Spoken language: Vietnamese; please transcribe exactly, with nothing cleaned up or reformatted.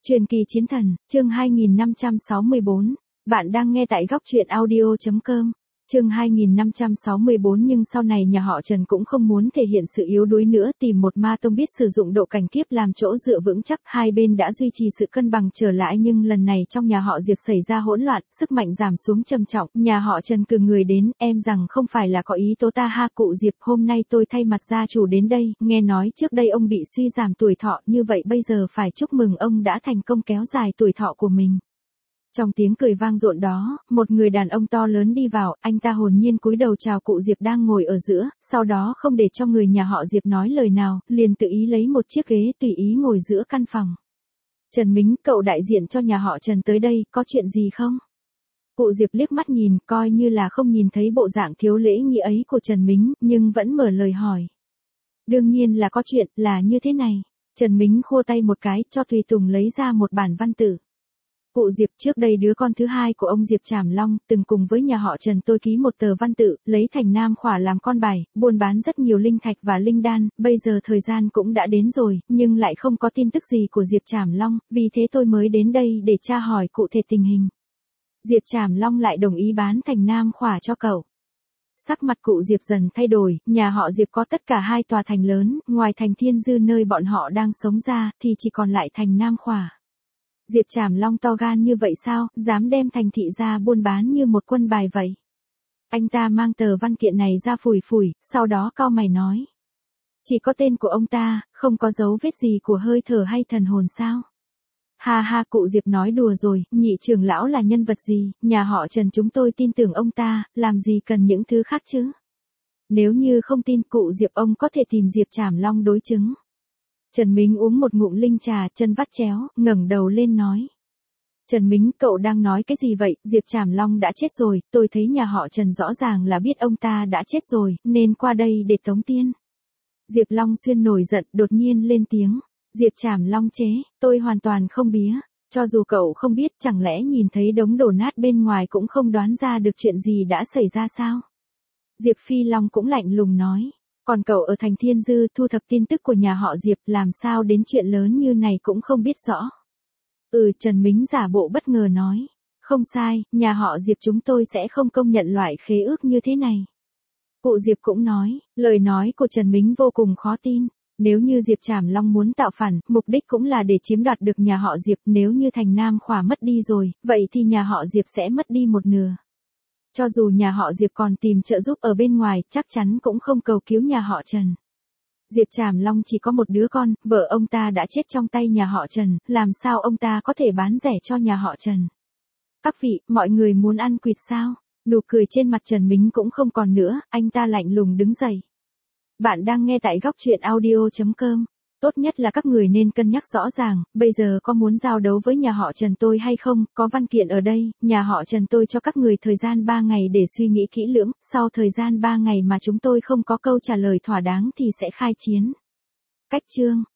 Truyền kỳ chiến thần, chương hai nghìn năm trăm sáu mươi bốn. Bạn đang nghe tại góc truyện audio chấm com. Chương hai nghìn năm trăm sáu mươi bốn. Nhưng sau này nhà họ Trần cũng không muốn thể hiện sự yếu đuối nữa, tìm một ma tông biết sử dụng độ cảnh kiếp làm chỗ dựa vững chắc, hai bên đã duy trì sự cân bằng trở lại. Nhưng lần này trong nhà họ Diệp xảy ra hỗn loạn, sức mạnh giảm xuống trầm trọng, nhà họ Trần cử người đến, em rằng không phải là có ý tố ta ha cụ Diệp, hôm nay tôi thay mặt gia chủ đến đây, nghe nói trước đây ông bị suy giảm tuổi thọ, như vậy bây giờ phải chúc mừng ông đã thành công kéo dài tuổi thọ của mình. Trong tiếng cười vang dội đó, một người đàn ông to lớn đi vào, anh ta hồn nhiên cúi đầu chào cụ Diệp đang ngồi ở giữa, sau đó không để cho người nhà họ Diệp nói lời nào, liền tự ý lấy một chiếc ghế tùy ý ngồi giữa căn phòng. Trần Mính, cậu đại diện cho nhà họ Trần tới đây, có chuyện gì không? Cụ Diệp liếc mắt nhìn, coi như là không nhìn thấy bộ dạng thiếu lễ nghi ấy của Trần Mính, nhưng vẫn mở lời hỏi. Đương nhiên là có chuyện, là như thế này. Trần Mính khua tay một cái, cho Tùy Tùng lấy ra một bản văn tự. Cụ Diệp, trước đây đứa con thứ hai của ông Diệp Trảm Long, từng cùng với nhà họ Trần tôi ký một tờ văn tự, lấy thành Nam Khỏa làm con bài, buôn bán rất nhiều linh thạch và linh đan, bây giờ thời gian cũng đã đến rồi, nhưng lại không có tin tức gì của Diệp Trảm Long, vì thế tôi mới đến đây để tra hỏi cụ thể tình hình. Diệp Trảm Long lại đồng ý bán thành Nam Khỏa cho cậu. Sắc mặt cụ Diệp dần thay đổi, nhà họ Diệp có tất cả hai tòa thành lớn, ngoài thành Thiên Dư nơi bọn họ đang sống ra, thì chỉ còn lại thành Nam Khỏa. Diệp Trảm Long to gan như vậy sao, dám đem thành thị ra buôn bán như một quân bài vậy. Anh ta mang tờ văn kiện này ra phủi phủi, sau đó cau mày nói. Chỉ có tên của ông ta, không có dấu vết gì của hơi thở hay thần hồn sao? Ha ha, cụ Diệp nói đùa rồi, nhị trưởng lão là nhân vật gì, nhà họ Trần chúng tôi tin tưởng ông ta, làm gì cần những thứ khác chứ? Nếu như không tin cụ Diệp, ông có thể tìm Diệp Trảm Long đối chứng. Trần Mính uống một ngụm linh trà, chân vắt chéo, ngẩng đầu lên nói. Trần Mính, cậu đang nói cái gì vậy, Diệp Trảm Long đã chết rồi, tôi thấy nhà họ Trần rõ ràng là biết ông ta đã chết rồi, nên qua đây để tống tiên. Diệp Long Xuyên nổi giận, đột nhiên lên tiếng. Diệp Trảm Long chế, tôi hoàn toàn không bía, cho dù cậu không biết, chẳng lẽ nhìn thấy đống đổ nát bên ngoài cũng không đoán ra được chuyện gì đã xảy ra sao? Diệp Phi Long cũng lạnh lùng nói. Còn cậu ở thành Thiên Dư thu thập tin tức của nhà họ Diệp, làm sao đến chuyện lớn như này cũng không biết rõ. Ừ, Trần Mính giả bộ bất ngờ nói. Không sai, nhà họ Diệp chúng tôi sẽ không công nhận loại khế ước như thế này. Cụ Diệp cũng nói, lời nói của Trần Mính vô cùng khó tin. Nếu như Diệp Trảm Long muốn tạo phản, mục đích cũng là để chiếm đoạt được nhà họ Diệp, nếu như thành Nam Khỏa mất đi rồi, vậy thì nhà họ Diệp sẽ mất đi một nửa. Cho dù nhà họ Diệp còn tìm trợ giúp ở bên ngoài, chắc chắn cũng không cầu cứu nhà họ Trần. Diệp Trảm Long chỉ có một đứa con, vợ ông ta đã chết trong tay nhà họ Trần, làm sao ông ta có thể bán rẻ cho nhà họ Trần? Các vị, mọi người muốn ăn quỵt sao? Nụ cười trên mặt Trần Mính cũng không còn nữa, anh ta lạnh lùng đứng dậy. Bạn đang nghe tại góc truyện audio chấm com. Tốt nhất là các người nên cân nhắc rõ ràng, bây giờ có muốn giao đấu với nhà họ Trần tôi hay không, có văn kiện ở đây, nhà họ Trần tôi cho các người thời gian ba ngày để suy nghĩ kỹ lưỡng, sau thời gian ba ngày mà chúng tôi không có câu trả lời thỏa đáng thì sẽ khai chiến. Cách chương.